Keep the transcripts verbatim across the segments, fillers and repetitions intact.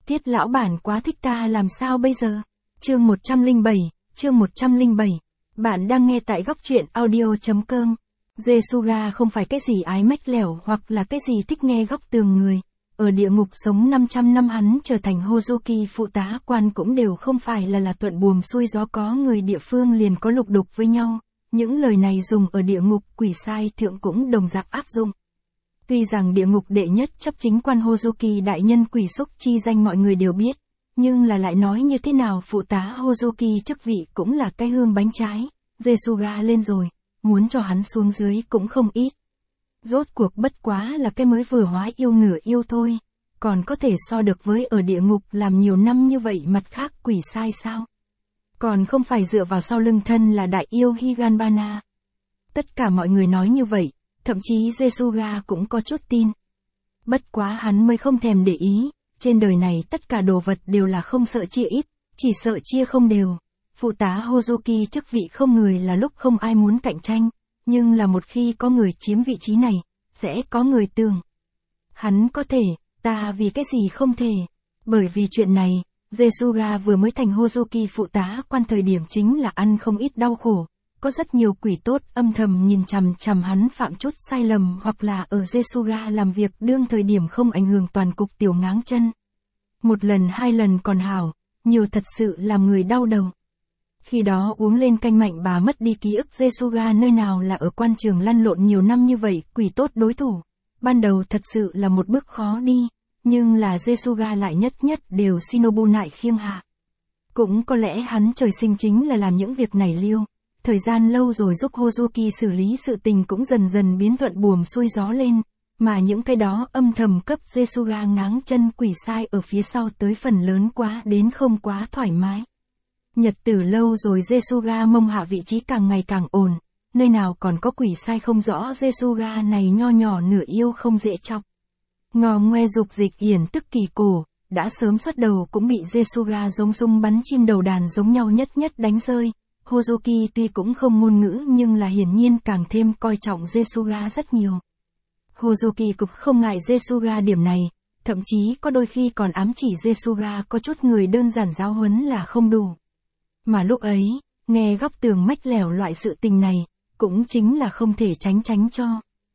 Tiết lão bản quá thích ta làm sao bây giờ? Chương một trăm lẻ bảy, chương một trăm lẻ bảy. Bạn đang nghe tại góc truyện audio.com. Jesuga không phải cái gì ái mách lẻo hoặc là cái gì thích nghe góc tường người. Ở địa ngục sống năm trăm năm hắn trở thành Hozuki phụ tá quan cũng đều không phải là là thuận buồm xuôi gió, có người địa phương liền có lục đục với nhau. Những lời này dùng ở địa ngục quỷ sai thượng cũng đồng dạng áp dụng. Tuy rằng địa ngục đệ nhất chấp chính quan Hozuki đại nhân quỷ xúc chi danh mọi người đều biết, nhưng là lại nói như thế nào phụ tá Hozuki chức vị cũng là cái hương bánh trái, Jesuga lên rồi, muốn cho hắn xuống dưới cũng không ít. Rốt cuộc bất quá là cái mới vừa hóa yêu nửa yêu thôi, còn có thể so được với ở địa ngục làm nhiều năm như vậy mặt khác quỷ sai sao? Còn không phải dựa vào sau lưng thân là đại yêu Higanbana. Tất cả mọi người nói như vậy, thậm chí Jesuga cũng có chút tin. Bất quá hắn mới không thèm để ý, trên đời này tất cả đồ vật đều là không sợ chia ít, chỉ sợ chia không đều. Phụ tá Hozuki chức vị không người là lúc không ai muốn cạnh tranh, nhưng là một khi có người chiếm vị trí này, sẽ có người tưởng. Hắn có thể, ta vì cái gì không thể? Bởi vì chuyện này, Jesuga vừa mới thành Hozuki phụ tá quan thời điểm chính là ăn không ít đau khổ. Có rất nhiều quỷ tốt âm thầm nhìn chằm chằm hắn phạm chút sai lầm hoặc là ở Jesuga làm việc đương thời điểm không ảnh hưởng toàn cục tiểu ngáng chân. Một lần hai lần còn hảo, nhiều thật sự làm người đau đầu. Khi đó uống lên canh mạnh bà mất đi ký ức Jesuga nơi nào là ở quan trường lăn lộn nhiều năm như vậy quỷ tốt đối thủ. Ban đầu thật sự là một bước khó đi, nhưng là Jesuga lại nhất nhất đều Shinobu nại khiêng hạ. Cũng có lẽ hắn trời sinh chính là làm những việc này liêu. Thời gian lâu rồi giúp Hozuki xử lý sự tình cũng dần dần biến thuận buồm xuôi gió lên, mà những cái đó âm thầm cấp Jesuga ngáng chân quỷ sai ở phía sau tới phần lớn quá đến không quá thoải mái. Nhật tử lâu rồi Jesuga mông hạ vị trí càng ngày càng ổn, nơi nào còn có quỷ sai không rõ Jesuga này nho nhỏ nửa yêu không dễ chọc. Ngò ngoe dục dịch hiển tức kỳ cổ, đã sớm xuất đầu cũng bị Jesuga giống sung bắn chim đầu đàn giống nhau nhất nhất đánh rơi. Hozuki tuy cũng không ngôn ngữ nhưng là hiển nhiên càng thêm coi trọng Jesuga rất nhiều. Hozuki cũng không ngại Jesuga điểm này, thậm chí có đôi khi còn ám chỉ Jesuga có chút người đơn giản giáo huấn là không đủ. Mà lúc ấy, nghe góc tường mách lẻo loại sự tình này, cũng chính là không thể tránh tránh cho.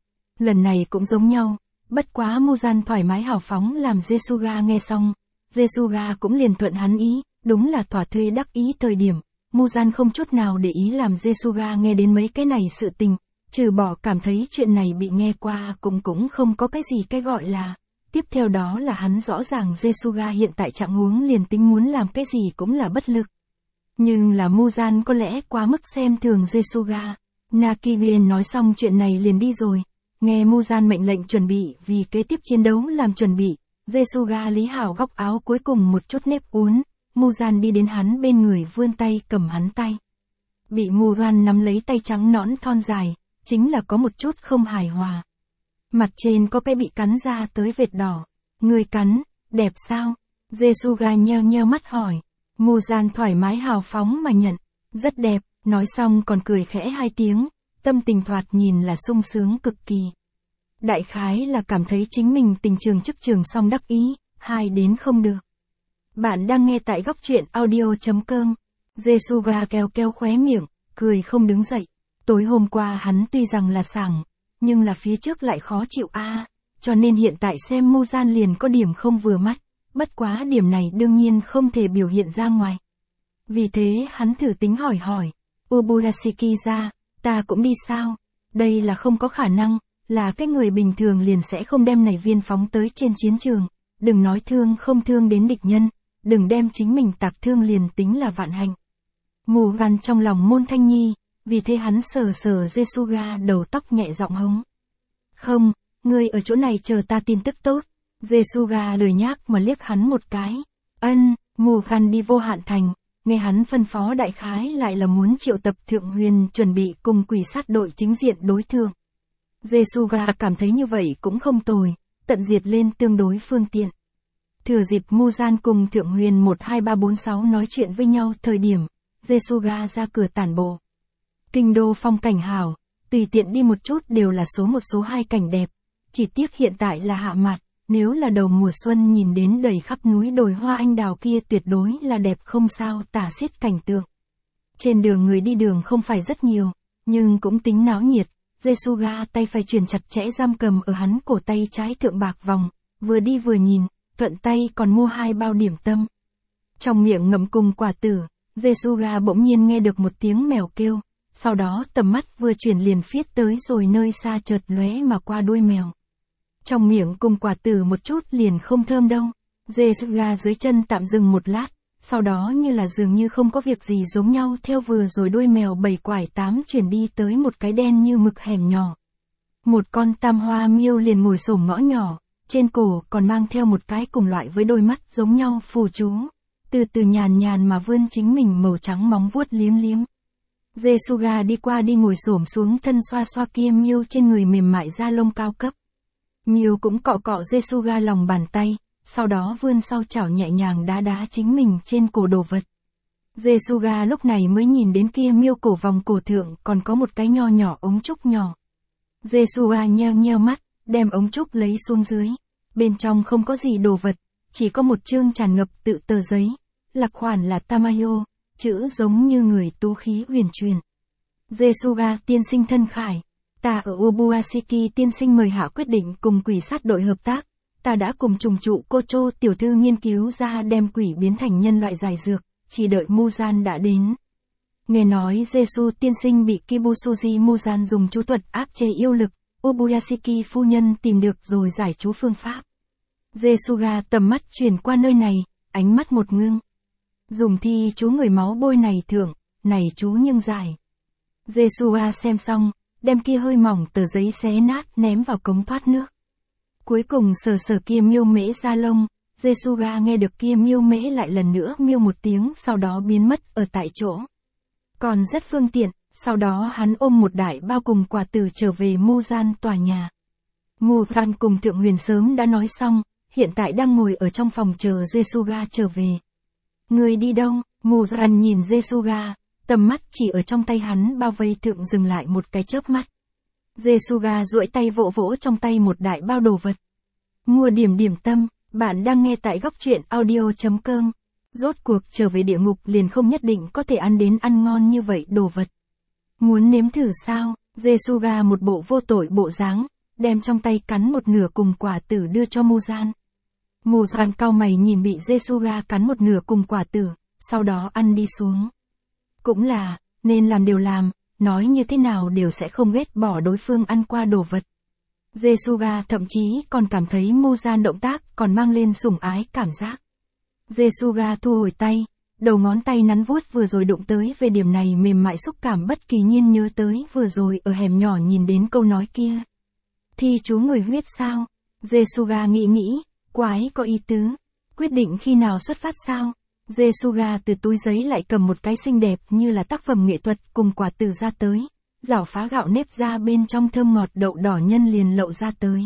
Lần này cũng giống nhau, bất quá Muzan thoải mái hào phóng làm Jesuga nghe xong, Jesuga cũng liền thuận hắn ý, đúng là thỏa thuê đắc ý thời điểm. Muzan không chút nào để ý làm Jesuga nghe đến mấy cái này sự tình, trừ bỏ cảm thấy chuyện này bị nghe qua cũng cũng không có cái gì cái gọi là. Tiếp theo đó là hắn rõ ràng Jesuga hiện tại trạng huống liền tính muốn làm cái gì cũng là bất lực. Nhưng là Muzan có lẽ quá mức xem thường Jesuga. Nakivien nói xong chuyện này liền đi rồi, nghe Muzan mệnh lệnh chuẩn bị vì kế tiếp chiến đấu làm chuẩn bị, Jesuga lý hảo góc áo cuối cùng một chút nếp uốn. Muzan đi đến hắn bên người vươn tay cầm hắn tay. Bị Muzan nắm lấy tay trắng nõn thon dài, chính là có một chút không hài hòa. Mặt trên có cái bị cắn ra tới vệt đỏ. Người cắn, đẹp sao? Jesuga nheo nheo mắt hỏi. Muzan thoải mái hào phóng mà nhận. Rất đẹp, nói xong còn cười khẽ hai tiếng, tâm tình thoạt nhìn là sung sướng cực kỳ. Đại khái là cảm thấy chính mình tình trường chức trường xong đắc ý, hai đến không được. Bạn đang nghe tại góc truyện audio.com. Jesuga keo keo khóe miệng, cười không đứng dậy. Tối hôm qua hắn tuy rằng là sảng, nhưng là phía trước lại khó chịu a, à, cho nên hiện tại xem Muzan liền có điểm không vừa mắt. Bất quá điểm này đương nhiên không thể biểu hiện ra ngoài. Vì thế hắn thử tính hỏi hỏi, Uburashiki ra, ta cũng đi sao? Đây là không có khả năng, là cái người bình thường liền sẽ không đem này viên phóng tới trên chiến trường. Đừng nói thương không thương đến địch nhân. Đừng đem chính mình tạc thương liền tính là vạn hạnh. Mù gan trong lòng Môn Thanh Nhi, vì thế hắn sờ sờ Jesuga đầu tóc nhẹ giọng hống. Không, ngươi ở chỗ này chờ ta tin tức tốt. Jesuga lười nhác mà liếc hắn một cái. Ân, Mù gan đi vô hạn thành, nghe hắn phân phó đại khái lại là muốn triệu tập Thượng Huyền chuẩn bị cùng quỷ sát đội chính diện đối thương. Jesuga cảm thấy như vậy cũng không tồi, tận diệt lên tương đối phương tiện. Thừa dịp Muzan cùng Thượng Huyền một hai ba bốn sáu nói chuyện với nhau thời điểm, Jesuga ra cửa tản bộ. Kinh đô phong cảnh hảo, tùy tiện đi một chút đều là số một số hai cảnh đẹp, chỉ tiếc hiện tại là hạ mạt, nếu là đầu mùa xuân nhìn đến đầy khắp núi đồi hoa anh đào kia tuyệt đối là đẹp không sao tả xiết cảnh tượng. Trên đường người đi đường không phải rất nhiều, nhưng cũng tính náo nhiệt. Jesuga tay phải chuyển chặt chẽ giam cầm ở hắn cổ tay trái thượng bạc vòng, vừa đi vừa nhìn, thuận tay còn mua hai bao điểm tâm. Trong miệng ngậm cùng quả tử, Jesuga bỗng nhiên nghe được một tiếng mèo kêu, sau đó tầm mắt vừa chuyển liền phiết tới rồi nơi xa chợt lóe mà qua đuôi mèo. Trong miệng cùng quả tử một chút liền không thơm đâu. Jesuga dưới chân tạm dừng một lát, sau đó như là dường như không có việc gì giống nhau theo vừa rồi đuôi mèo bảy quải tám chuyển đi tới một cái đen như mực hẻm nhỏ. Một con tam hoa miêu liền ngồi xổm ngõ nhỏ, trên cổ còn mang theo một cái cùng loại với đôi mắt giống nhau phù chú, từ từ nhàn nhàn mà vươn chính mình màu trắng móng vuốt liếm liếm. Jesuga đi qua đi ngồi xổm xuống thân xoa xoa kia miêu trên người mềm mại da lông cao cấp. Miêu cũng cọ cọ Jesuga lòng bàn tay, sau đó vươn sau chảo nhẹ nhàng đá đá chính mình trên cổ đồ vật. Jesuga lúc này mới nhìn đến kia miêu cổ vòng cổ thượng còn có một cái nho nhỏ ống trúc nhỏ. Jesuga nheo nheo mắt, đem ống trúc lấy xuống dưới. Bên trong không có gì đồ vật, chỉ có một chương tràn ngập tự tờ giấy, lạc khoản là Tamayo, chữ giống như người tú khí huyền truyền. Jesuga tiên sinh thân khải, ta ở Obuashiki tiên sinh mời hạ quyết định cùng quỷ sát đội hợp tác. Ta đã cùng trùng trụ Kocho tiểu thư nghiên cứu ra đem quỷ biến thành nhân loại giải dược, chỉ đợi Muzan đã đến. Nghe nói Jesu tiên sinh bị Kibusuji Muzan dùng chú thuật áp chế yêu lực, Obuyashiki phu nhân tìm được rồi giải chú phương pháp. Jesuga tầm mắt chuyển qua nơi này, ánh mắt một ngưng. Dùng thi chú người máu bôi này thưởng, này chú nhưng giải. Jesuga xem xong, đem kia hơi mỏng tờ giấy xé nát ném vào cống thoát nước. Cuối cùng sờ sờ kia miêu mễ da lông, Jesuga nghe được kia miêu mễ lại lần nữa miêu một tiếng sau đó biến mất ở tại chỗ. Còn rất phương tiện, sau đó hắn ôm một đại bao cùng quả tử trở về Muzan tòa nhà. Muzan cùng Thượng Huyền sớm đã nói xong, hiện tại đang ngồi ở trong phòng chờ Jesuga trở về. Người đi đâu? Muzan nhìn Jesuga, tầm mắt chỉ ở trong tay hắn bao vây thượng dừng lại một cái chớp mắt. Jesuga duỗi tay vỗ vỗ trong tay một đại bao đồ vật. Mua điểm điểm tâm, bạn đang nghe tại góc truyện audio chấm com. Rốt cuộc trở về địa ngục liền không nhất định có thể ăn đến ăn ngon như vậy đồ vật. Muốn nếm thử sao? Jesuga một bộ vô tội bộ dáng, đem trong tay cắn một nửa cùng quả tử đưa cho Muzan. Muzan cau mày nhìn bị Jesuga cắn một nửa cùng quả tử, sau đó ăn đi xuống. Cũng là, nên làm đều làm. Nói như thế nào đều sẽ không ghét bỏ đối phương ăn qua đồ vật. Jesuga thậm chí còn cảm thấy Muzan động tác còn mang lên sủng ái cảm giác. Jesuga thu hồi tay, đầu ngón tay nắn vuốt vừa rồi đụng tới về điểm này mềm mại xúc cảm bất kỳ nhiên nhớ tới vừa rồi ở hẻm nhỏ nhìn đến câu nói kia. Thi chú người huyết sao? Jesuga nghĩ nghĩ, quái có ý tứ. Quyết định khi nào xuất phát sao? Jesuga từ túi giấy lại cầm một cái xinh đẹp như là tác phẩm nghệ thuật cùng quả tử ra tới. Rảo phá gạo nếp ra bên trong thơm ngọt đậu đỏ nhân liền lậu ra tới.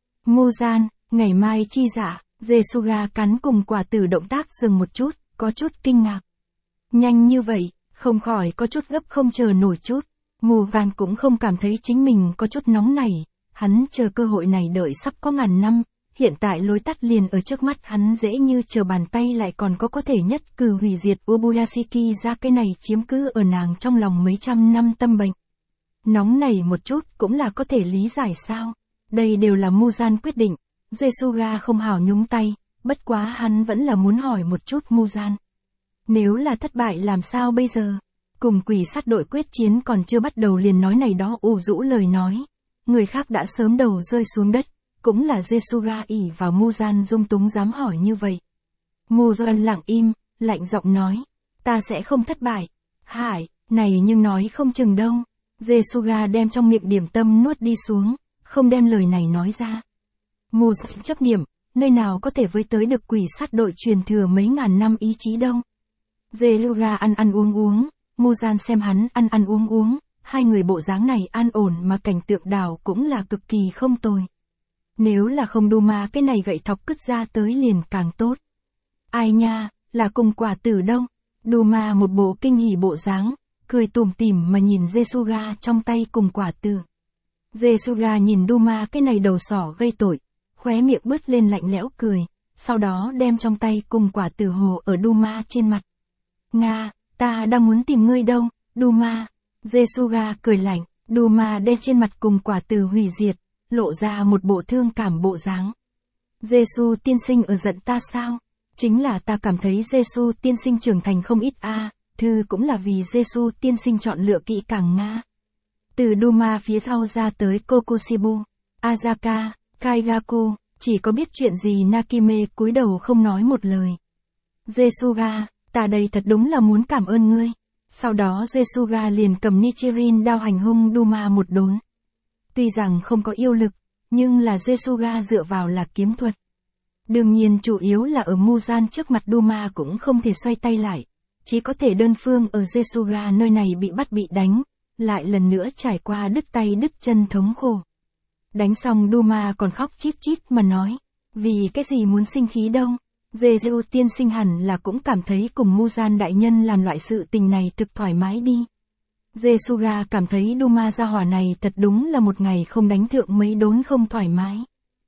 Muzan, ngày mai chi dạ, Jesuga cắn cùng quả tử động tác dừng một chút, có chút kinh ngạc. Nhanh như vậy, không khỏi có chút gấp không chờ nổi chút. Muzan cũng không cảm thấy chính mình có chút nóng nảy, hắn chờ cơ hội này đợi sắp có ngàn năm. Hiện tại lối tắt liền ở trước mắt hắn dễ như chờ bàn tay lại còn có có thể nhất cử hủy diệt Obuyashiki ra cái này chiếm cứ ở nàng trong lòng mấy trăm năm tâm bệnh. Nóng này một chút cũng là có thể lý giải sao. Đây đều là Muzan quyết định. Jesuga không hảo nhúng tay, bất quá hắn vẫn là muốn hỏi một chút Muzan. Nếu là thất bại làm sao bây giờ? Cùng quỷ sát đội quyết chiến còn chưa bắt đầu liền nói này đó ủ rũ lời nói. Người khác đã sớm đầu rơi xuống đất. Cũng là Jesuga ỉ vào Muzan dung túng dám hỏi như vậy. Muzan lặng im, lạnh giọng nói. Ta sẽ không thất bại. Hải, này nhưng nói không chừng đâu. Jesuga đem trong miệng điểm tâm nuốt đi xuống, không đem lời này nói ra. Muzan chấp niệm, nơi nào có thể với tới được quỷ sát đội truyền thừa mấy ngàn năm ý chí đâu. Jesuga ăn ăn uống uống, Muzan xem hắn ăn ăn uống uống, hai người bộ dáng này an ổn mà cảnh tượng đảo cũng là cực kỳ không tồi. Nếu là không Duma cái này gậy thọc cứt ra tới liền càng tốt. Ai nha, là cùng quả tử đâu. Duma một bộ kinh hỉ bộ dáng, cười tủm tỉm mà nhìn Jesuga trong tay cùng quả tử. Jesuga nhìn Duma cái này đầu sỏ gây tội, khóe miệng bứt lên lạnh lẽo cười, sau đó đem trong tay cùng quả tử hồ ở Duma trên mặt. Nga, ta đang muốn tìm ngươi đâu, Duma. Jesuga cười lạnh, Duma đem trên mặt cùng quả tử hủy diệt, lộ ra một bộ thương cảm bộ dáng. Giêsu tiên sinh ở giận ta sao? Chính là ta cảm thấy Giêsu tiên sinh trưởng thành không ít a, à, thư cũng là vì Giêsu tiên sinh chọn lựa kỹ càng Nga. Từ Duma phía sau ra tới Kokoshibu, Azaka, Kaigaku, chỉ có biết chuyện gì Nakime cúi đầu không nói một lời. Jesuga, ta đây thật đúng là muốn cảm ơn ngươi. Sau đó Jesuga liền cầm Nichirin đao hành hung Duma một đốn. Tuy rằng không có yêu lực, nhưng là Jesuga dựa vào là kiếm thuật. Đương nhiên chủ yếu là ở Muzan trước mặt Duma cũng không thể xoay tay lại, chỉ có thể đơn phương ở Jesuga nơi này bị bắt bị đánh, lại lần nữa trải qua đứt tay đứt chân thống khổ. Đánh xong Duma còn khóc chít chít mà nói, vì cái gì muốn sinh khí đâu. Jesu tiên sinh hẳn là cũng cảm thấy cùng Muzan đại nhân làm loại sự tình này thực thoải mái đi. Jesuga cảm thấy Duma gia hỏa này thật đúng là một ngày không đánh thượng mấy đốn không thoải mái.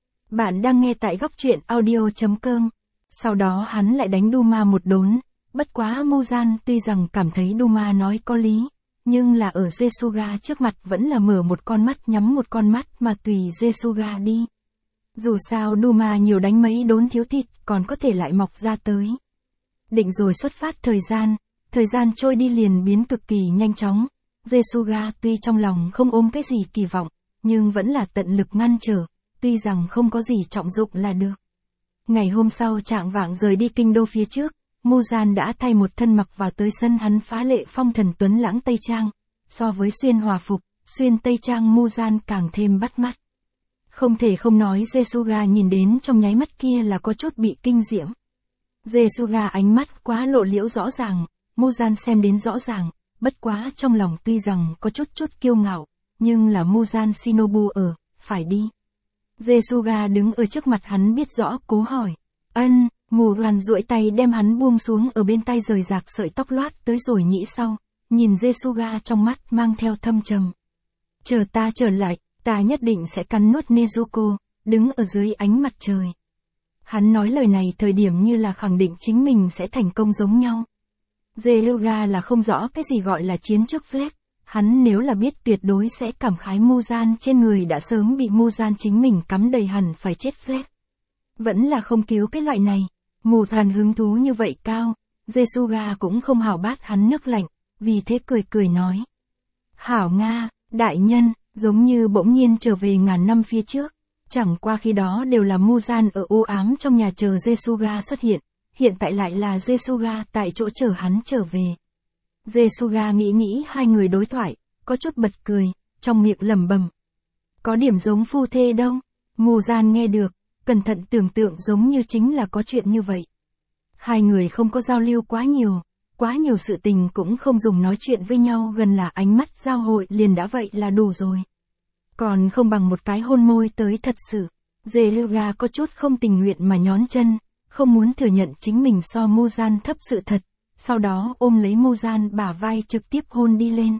Bạn đang nghe tại góc truyện audio chấm com. Sau đó hắn lại đánh Duma một đốn, bất quá Muzan tuy rằng cảm thấy Duma nói có lý, nhưng là ở Jesuga trước mặt vẫn là mở một con mắt nhắm một con mắt mà tùy Jesuga đi. Dù sao Duma nhiều đánh mấy đốn thiếu thịt còn có thể lại mọc ra tới. Định rồi xuất phát thời gian, thời gian trôi đi liền biến cực kỳ nhanh chóng. Jesuga tuy trong lòng không ôm cái gì kỳ vọng, nhưng vẫn là tận lực ngăn trở, tuy rằng không có gì trọng dụng là được. Ngày hôm sau trạng vạng rời đi kinh đô phía trước, Muzan đã thay một thân mặc vào tới sân hắn phá lệ phong thần tuấn lãng Tây Trang. So với xuyên hòa phục, xuyên Tây Trang Muzan càng thêm bắt mắt. Không thể không nói Jesuga nhìn đến trong nháy mắt kia là có chút bị kinh diễm. Jesuga ánh mắt quá lộ liễu rõ ràng, Muzan xem đến rõ ràng, bất quá trong lòng tuy rằng có chút chút kiêu ngạo, nhưng là Muzan Shinobu ở, phải đi. Jesuga đứng ở trước mặt hắn biết rõ cố hỏi. Ân, Muzan duỗi tay đem hắn buông xuống ở bên tay rời rạc sợi tóc loát tới rồi nhĩ sau, nhìn Jesuga trong mắt mang theo thâm trầm. Chờ ta trở lại, ta nhất định sẽ cắn nuốt Nezuko, đứng ở dưới ánh mặt trời. Hắn nói lời này thời điểm như là khẳng định chính mình sẽ thành công giống nhau. Jesuga là không rõ cái gì gọi là chiến trước flex, hắn nếu là biết tuyệt đối sẽ cảm khái Muzan trên người đã sớm bị Muzan chính mình cắm đầy hẳn phải chết flex. Vẫn là không cứu cái loại này, Muzan hứng thú như vậy cao, Jesuga cũng không hảo bát hắn nước lạnh, vì thế cười cười nói. Hảo Nga, đại nhân, giống như bỗng nhiên trở về ngàn năm phía trước, chẳng qua khi đó đều là Muzan ở u ám trong nhà chờ Jesuga xuất hiện, hiện tại lại là Jesuga tại chỗ chờ hắn trở về. Jesuga nghĩ nghĩ hai người đối thoại, có chút bật cười, trong miệng lẩm bẩm. Có điểm giống phu thê đâu, Muzan nghe được, cẩn thận tưởng tượng giống như chính là có chuyện như vậy. Hai người không có giao lưu quá nhiều, quá nhiều sự tình cũng không dùng nói chuyện với nhau gần là ánh mắt giao hội liền đã vậy là đủ rồi. Còn không bằng một cái hôn môi tới thật sự. Jesuga có chút không tình nguyện mà nhón chân, không muốn thừa nhận chính mình so Muzan thấp sự thật, sau đó ôm lấy Muzan bả vai trực tiếp hôn đi lên.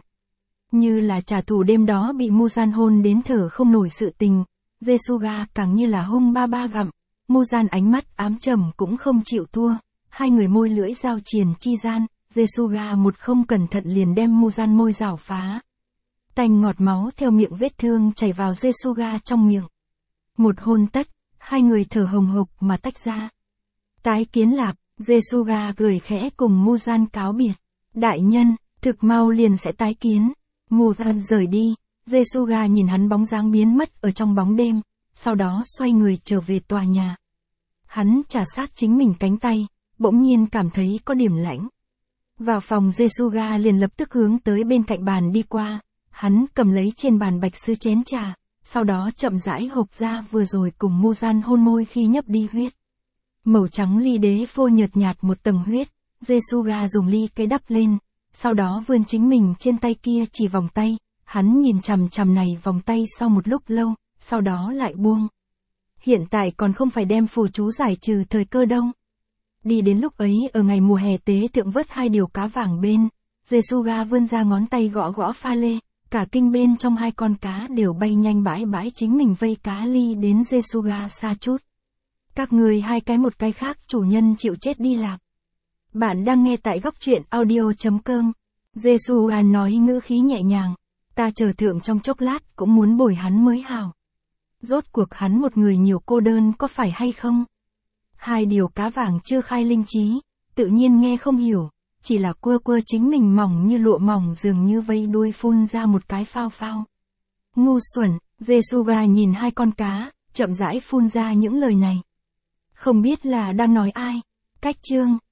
Như là trả thù đêm đó bị Muzan hôn đến thở không nổi sự tình, Jesuga càng như là hung ba ba gặm, Muzan ánh mắt ám trầm cũng không chịu thua, hai người môi lưỡi giao triền chi gian, Jesuga một không cẩn thận liền đem Muzan môi rảo phá. Tanh ngọt máu theo miệng vết thương chảy vào Jesuga trong miệng. Một hôn tất, hai người thở hồng hộc mà tách ra. Tái kiến lạp, Jesuga cười khẽ cùng Muzan cáo biệt. Đại nhân, thực mau liền sẽ tái kiến. Muzan rời đi, Jesuga nhìn hắn bóng dáng biến mất ở trong bóng đêm, sau đó xoay người trở về tòa nhà. Hắn chà sát chính mình cánh tay, bỗng nhiên cảm thấy có điểm lạnh. Vào phòng Jesuga liền lập tức hướng tới bên cạnh bàn đi qua, hắn cầm lấy trên bàn bạch sư chén trà, sau đó chậm rãi hộp ra vừa rồi cùng Muzan hôn môi khi nhấp đi huyết. Màu trắng ly đế phô nhợt nhạt một tầng huyết, Jesuga dùng ly cây đắp lên, sau đó vươn chính mình trên tay kia chỉ vòng tay, hắn nhìn chằm chằm này vòng tay sau một lúc lâu, sau đó lại buông. Hiện tại còn không phải đem phù chú giải trừ thời cơ đâu. Đi đến lúc ấy ở ngày mùa hè tế thượng vớt hai điều cá vàng bên, Jesuga vươn ra ngón tay gõ gõ pha lê, Cả kinh bên trong hai con cá đều bay nhanh bãi bãi chính mình vây cá ly đến Jesuga xa chút. Các người hai cái một cái khác chủ nhân chịu chết đi lạc. Bạn đang nghe tại góc truyện audio.com. Jesuga nói ngữ khí nhẹ nhàng. Ta chờ thượng trong chốc lát cũng muốn bồi hắn mới hào. Rốt cuộc hắn một người nhiều cô đơn có phải hay không? Hai điều cá vàng chưa khai linh trí, tự nhiên nghe không hiểu, chỉ là quơ quơ chính mình mỏng như lụa mỏng dường như vây đuôi phun ra một cái phao phao. Ngu xuẩn, Jesuga nhìn hai con cá, chậm rãi phun ra những lời này. Không biết là đang nói ai, cách chương.